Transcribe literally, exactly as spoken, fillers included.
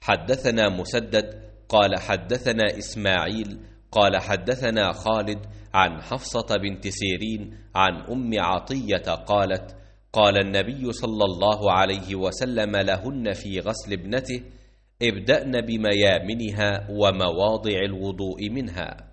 حدثنا مسدد قال حدثنا إسماعيل قال حدثنا خالد عن حفصة بنت سيرين عن أم عطية قالت قال النبي صلى الله عليه وسلم لهن في غسل ابنته: ابدأن بميامنها ومواضع الوضوء منها.